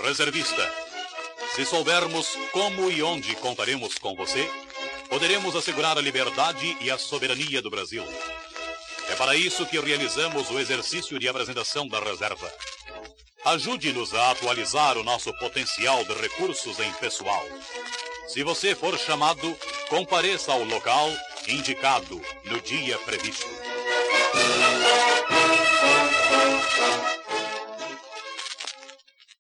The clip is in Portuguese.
Reservista. Se soubermos como e onde contaremos com você, poderemos assegurar a liberdade e a soberania do Brasil. É para isso que realizamos o exercício de apresentação da reserva. Ajude-nos a atualizar o nosso potencial de recursos em pessoal. Se você for chamado, compareça ao local indicado no dia previsto.